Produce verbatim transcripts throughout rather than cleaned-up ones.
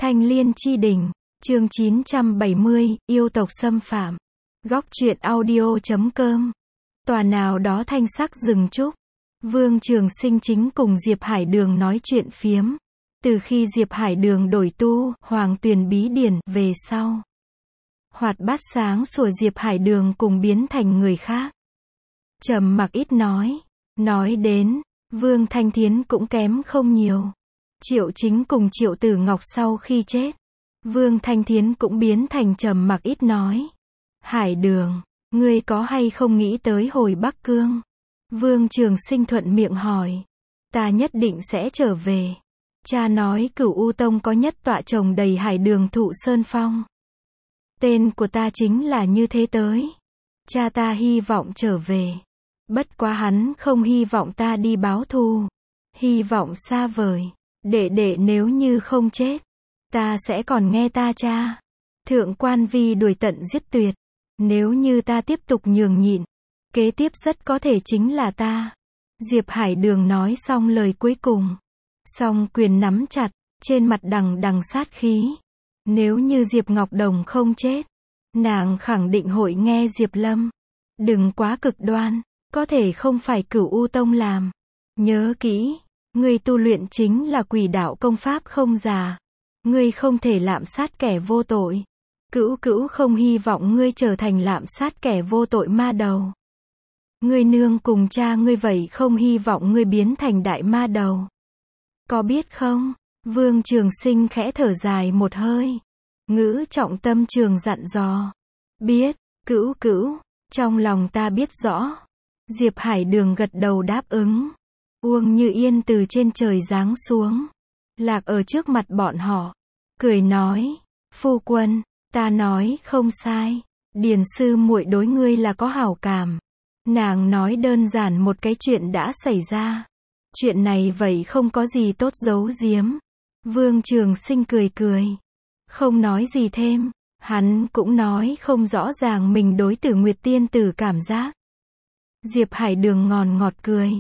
Thanh Liên Chi Đỉnh, chương chín trăm bảy mươi, yêu tộc xâm phạm. Góc truyện audio chấm com. Tòa nào đó thanh sắc rừng trúc. Vương Trường Sinh chính cùng Diệp Hải Đường nói chuyện phiếm. Từ khi Diệp Hải Đường đổi tu, Hoàng Tuyền Bí Điển, về sau. Hoạt bát sáng sủa Diệp Hải Đường cùng biến thành người khác. Trầm mặc ít nói. Nói đến, Vương Thanh Thiến cũng kém không nhiều. Triệu Chính cùng Triệu Tử Ngọc sau khi chết, Vương Thanh Thiến cũng biến thành trầm mặc ít nói. Hải Đường, ngươi có hay không nghĩ tới hồi Bắc Cương? Vương Trường Sinh thuận miệng hỏi. Ta nhất định sẽ trở về. Cha nói Cửu U Tông có nhất tọa trồng đầy hải đường thụ sơn phong. Tên của ta chính là như thế tới. Cha ta hy vọng trở về. Bất quá hắn không hy vọng ta đi báo thù. Hy vọng xa vời. Đệ đệ nếu như không chết, ta sẽ còn nghe ta cha. Thượng quan vi đuổi tận giết tuyệt. Nếu như ta tiếp tục nhường nhịn, kế tiếp rất có thể chính là ta. Diệp Hải Đường nói xong lời cuối cùng. Song quyền nắm chặt, trên mặt đằng đằng sát khí. Nếu như Diệp Ngọc Đồng không chết, nàng khẳng định hội nghe Diệp Lâm. Đừng quá cực đoan, có thể không phải Cửu U Tông làm. Nhớ kỹ, ngươi tu luyện chính là quỷ đạo công pháp không già. Ngươi không thể lạm sát kẻ vô tội. Cửu Cửu không hy vọng ngươi trở thành lạm sát kẻ vô tội ma đầu. Ngươi nương cùng cha ngươi vậy không hy vọng ngươi biến thành đại ma đầu. Có biết không? Vương Trường Sinh khẽ thở dài một hơi. Ngữ trọng tâm trường dặn dò. Biết, Cửu Cửu, trong lòng ta biết rõ. Diệp Hải Đường gật đầu đáp ứng. Uông Như Yên từ trên trời giáng xuống, lạc ở trước mặt bọn họ, cười nói, phu quân, ta nói không sai, Điền sư muội đối ngươi là có hảo cảm. Nàng nói đơn giản một cái chuyện đã xảy ra. Chuyện này vậy không có gì tốt giấu giếm. Vương Trường Sinh cười cười, không nói gì thêm. Hắn cũng nói không rõ ràng mình đối Tử Nguyệt tiên tử cảm giác. Diệp Hải Đường ngòn ngọt cười,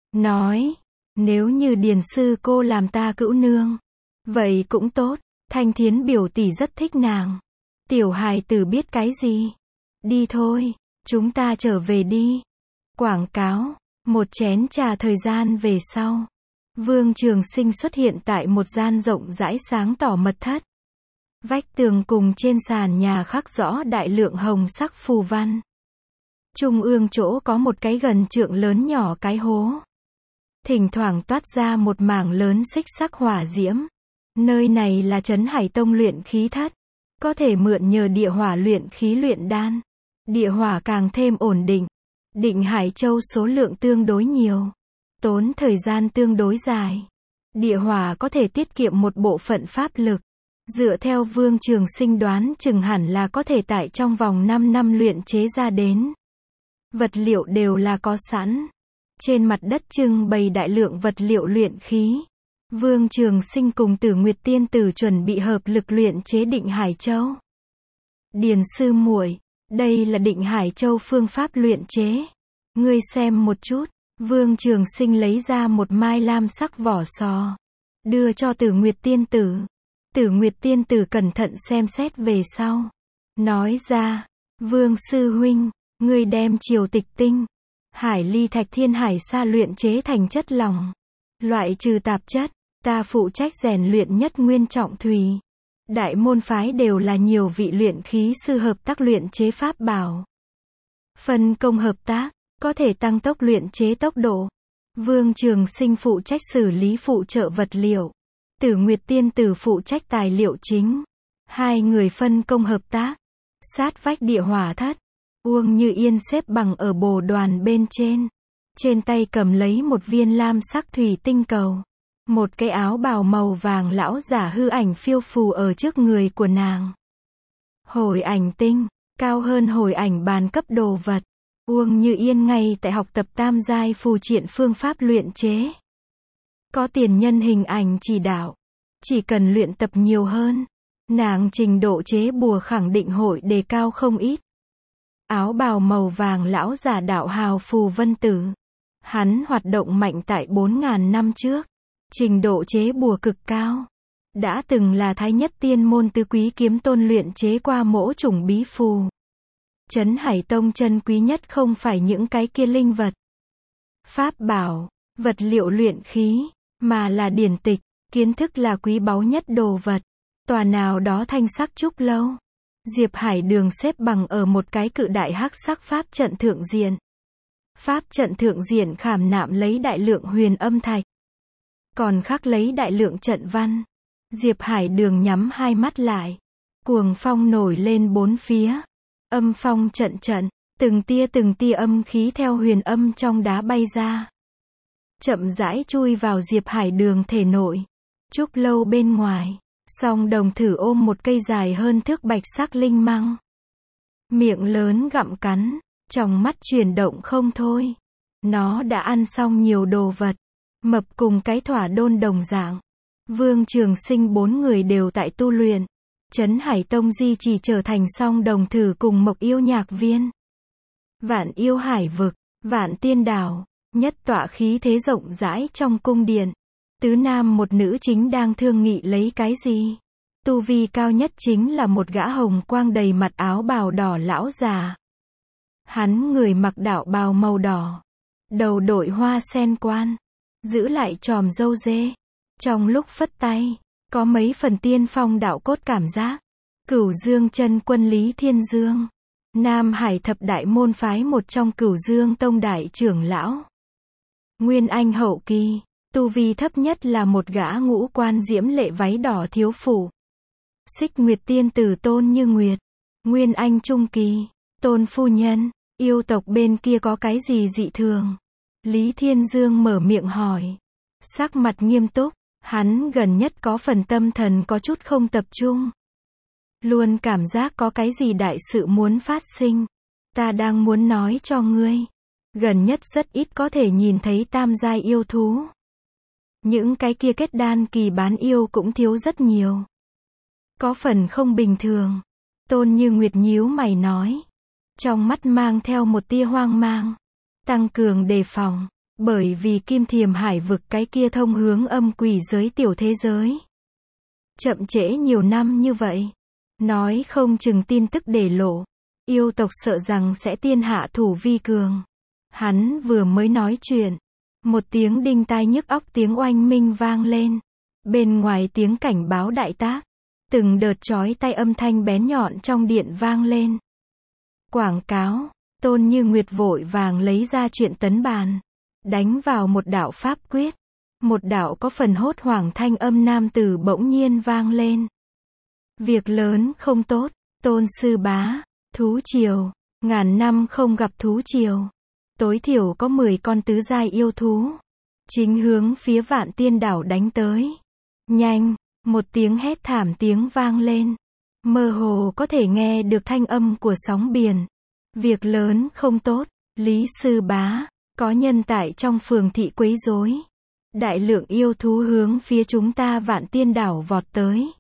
nói, nếu như Điền sư cô làm ta cữu nương, vậy cũng tốt. Thanh Thiến biểu tỷ rất thích nàng. Tiểu hài tử biết cái gì? Đi thôi, chúng ta trở về đi. Quảng cáo, một chén trà thời gian về sau, Vương Trường Sinh xuất hiện tại một gian rộng rãi sáng tỏ mật thất. Vách tường cùng trên sàn nhà khắc rõ đại lượng hồng sắc phù văn. Trung ương chỗ có một cái gần trượng lớn nhỏ cái hố. Thỉnh thoảng toát ra một mảng lớn xích sắc hỏa diễm. Nơi này là Trấn Hải Tông luyện khí thất. Có thể mượn nhờ địa hỏa luyện khí luyện đan. Địa hỏa càng thêm ổn định. Định Hải Châu số lượng tương đối nhiều. Tốn thời gian tương đối dài. Địa hỏa có thể tiết kiệm một bộ phận pháp lực. Dựa theo Vương Trường Sinh đoán chừng hẳn là có thể tại trong vòng năm năm luyện chế ra đến. Vật liệu đều là có sẵn. Trên mặt đất trưng bày đại lượng vật liệu luyện khí. Vương Trường Sinh cùng Tử Nguyệt tiên tử chuẩn bị hợp lực luyện chế Định Hải Châu. Điền sư muội, đây là Định Hải Châu phương pháp luyện chế. Ngươi xem một chút. Vương Trường Sinh lấy ra một mai lam sắc vỏ sò, đưa cho Tử Nguyệt tiên tử. Tử Nguyệt tiên tử cẩn thận xem xét về sau, nói ra, Vương sư huynh, ngươi đem Triều Tịch Tinh, Hải Ly Thạch Thiên Hải Sa luyện chế thành chất lỏng, loại trừ tạp chất, ta phụ trách rèn luyện Nhất Nguyên Trọng Thủy. Đại môn phái đều là nhiều vị luyện khí sư hợp tác luyện chế pháp bảo. Phân công hợp tác, có thể tăng tốc luyện chế tốc độ. Vương Trường Sinh phụ trách xử lý phụ trợ vật liệu. Tử Nguyệt tiên tử phụ trách tài liệu chính. Hai người phân công hợp tác. Sát vách địa hỏa thất, Uông Như Yên xếp bằng ở bồ đoàn bên trên. Trên tay cầm lấy một viên lam sắc thủy tinh cầu. Một cái áo bào màu vàng lão giả hư ảnh phiêu phù ở trước người của nàng. Hồi ảnh tinh, cao hơn hồi ảnh bàn cấp đồ vật. Uông Như Yên ngay tại học tập tam giai phù triện phương pháp luyện chế. Có tiền nhân hình ảnh chỉ đạo. Chỉ cần luyện tập nhiều hơn, nàng trình độ chế bùa khẳng định hội đề cao không ít. Áo bào màu vàng lão giả đạo hào Phù Vân Tử. Hắn hoạt động mạnh tại bốn ngàn năm trước. Trình độ chế bùa cực cao. đã từng là thái nhất tiên môn tứ quý kiếm tôn luyện chế qua mỗ chủng bí phù. Trấn Hải Tông chân quý nhất không phải những cái kia linh vật, pháp bảo, vật liệu luyện khí, mà là điển tịch, kiến thức là quý báu nhất đồ vật. Tòa nào đó thanh sắc trúc lâu. Diệp Hải Đường xếp bằng ở một cái cự đại hắc sắc pháp trận thượng diện. Pháp trận thượng diện khảm nạm lấy đại lượng huyền âm thạch, còn khắc lấy đại lượng trận văn. Diệp Hải Đường nhắm hai mắt lại. Cuồng phong nổi lên bốn phía. Âm phong trận trận, từng tia từng tia âm khí theo huyền âm trong đá bay ra. Chậm rãi chui vào Diệp Hải Đường thể nội. Trúc lâu bên ngoài, Song Đồng thử ôm một cây dài hơn thước bạch sắc linh măng. Miệng lớn gặm cắn, trong mắt chuyển động không thôi. Nó đã ăn xong nhiều đồ vật, mập cùng cái thỏa đôn đồng dạng. Vương Trường Sinh bốn người đều tại tu luyện. Trấn Hải Tông di chỉ trở thành Song Đồng thử cùng Mộc Yêu Nhạc Viên. Vạn Yêu Hải Vực, Vạn Tiên Đảo, nhất tọa khí thế rộng rãi trong cung điện. Tứ nam một nữ chính đang thương nghị lấy cái gì. Tu vi cao nhất chính là một gã hồng quang đầy mặt áo bào đỏ lão già. Hắn người mặc đạo bào màu đỏ, đầu đội hoa sen quan, giữ lại chòm râu dê. Trong lúc phất tay, có mấy phần tiên phong đạo cốt cảm giác. Cửu Dương chân quân Lý Thiên Dương, Nam Hải thập đại môn phái một trong Cửu Dương tông đại trưởng lão. Nguyên Anh hậu kỳ, tu vi thấp nhất là một gã ngũ quan diễm lệ váy đỏ thiếu phụ. Xích Nguyệt tiên tử Tôn Như Nguyệt, Nguyên Anh trung kỳ, Tôn phu nhân, yêu tộc bên kia có cái gì dị thường? Lý Thiên Dương mở miệng hỏi. Sắc mặt nghiêm túc, hắn gần nhất có phần tâm thần có chút không tập trung. Luôn cảm giác có cái gì đại sự muốn phát sinh. Ta đang muốn nói cho ngươi. Gần nhất rất ít có thể nhìn thấy tam giai yêu thú. Những cái kia kết đan kỳ bán yêu cũng thiếu rất nhiều. Có phần không bình thường. Tôn Như Nguyệt nhíu mày nói. Trong mắt mang theo một tia hoang mang. Tăng cường đề phòng. Bởi vì Kim Thiềm Hải vực cái kia thông hướng âm quỷ giới tiểu thế giới. Chậm trễ nhiều năm như vậy. Nói không chừng tin tức để lộ. Yêu tộc sợ rằng sẽ tiên hạ thủ vi cường. Hắn vừa mới nói chuyện. Một tiếng đinh tai nhức óc tiếng oanh minh vang lên. Bên ngoài tiếng cảnh báo đại tác. Từng đợt chói tai âm thanh bén nhọn trong điện vang lên. Quảng cáo. Tôn Như Nguyệt vội vàng lấy ra chuyện tấn bàn. Đánh vào một đạo pháp quyết. Một đạo có phần hốt hoảng thanh âm nam tử bỗng nhiên vang lên. Việc lớn không tốt. Tôn sư bá. Thú triều. Ngàn năm không gặp thú triều. Tối thiểu có mười con tứ giai yêu thú. Chính hướng phía Vạn Tiên Đảo đánh tới. Nhanh. Một tiếng hét thảm tiếng vang lên. Mơ hồ có thể nghe được thanh âm của sóng biển. Việc lớn không tốt. Lý sư bá. Có nhân tại trong phường thị quấy rối. Đại lượng yêu thú hướng phía chúng ta Vạn Tiên Đảo vọt tới.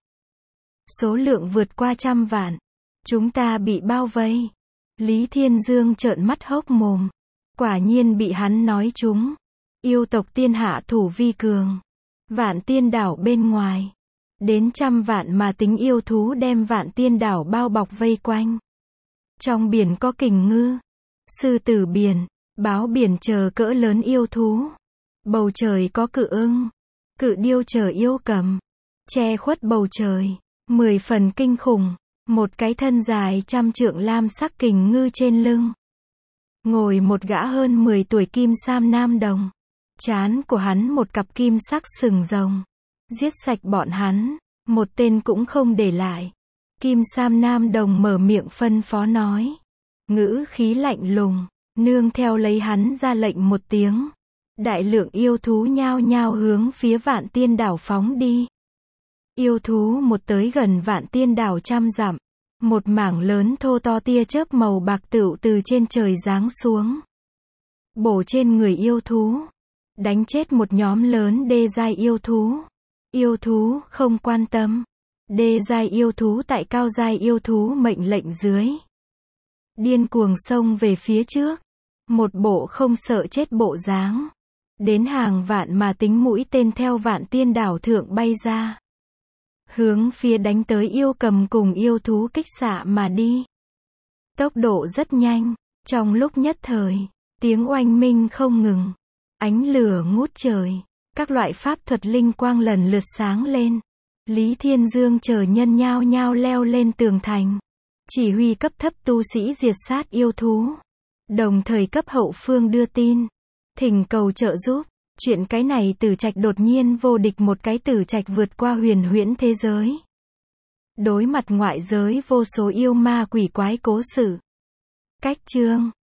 Số lượng vượt qua trăm vạn. Chúng ta bị bao vây. Lý Thiên Dương trợn mắt hốc mồm. Quả nhiên bị hắn nói trúng. Yêu tộc tiên hạ thủ vi cường. Vạn Tiên Đảo bên ngoài. Đến trăm vạn mà tính yêu thú đem Vạn Tiên Đảo bao bọc vây quanh. Trong biển có kình ngư, sư tử biển, báo biển chờ cỡ lớn yêu thú. Bầu trời có cự ưng, cự điêu chờ yêu cầm. Che khuất bầu trời, mười phần kinh khủng. Một cái thân dài trăm trượng lam sắc kình ngư trên lưng. Ngồi một gã hơn mười tuổi kim sam nam đồng. Trán của hắn một cặp kim sắc sừng rồng. Giết sạch bọn hắn, một tên cũng không để lại. Kim sam nam đồng mở miệng phân phó nói. Ngữ khí lạnh lùng, nương theo lấy hắn ra lệnh một tiếng. Đại lượng yêu thú nhao nhao hướng phía Vạn Tiên Đảo phóng đi. Yêu thú một tới gần Vạn Tiên Đảo trăm dặm. Một mảng lớn thô to tia chớp màu bạc tựu từ trên trời giáng xuống. Bổ trên người yêu thú. Đánh chết một nhóm lớn đê giai yêu thú. Yêu thú không quan tâm. Đê giai yêu thú tại cao giai yêu thú mệnh lệnh dưới. Điên cuồng xông về phía trước. Một bộ không sợ chết bộ dáng. Đến hàng vạn mà tính mũi tên theo Vạn Tiên Đảo thượng bay ra. hướng phía đánh tới yêu cầm cùng yêu thú kích xạ mà đi. Tốc độ rất nhanh, trong lúc nhất thời, tiếng oanh minh không ngừng, ánh lửa ngút trời, các loại pháp thuật linh quang lần lượt sáng lên. Lý Thiên Dương chờ nhân nhao nhao leo lên tường thành, chỉ huy cấp thấp tu sĩ diệt sát yêu thú, đồng thời cấp hậu phương đưa tin, thỉnh cầu trợ giúp. Chuyện cái này Tử Trạch đột nhiên vô địch một cái Tử Trạch vượt qua huyền huyễn thế giới. Đối mặt ngoại giới vô số yêu ma quỷ quái cố sự. Cách chương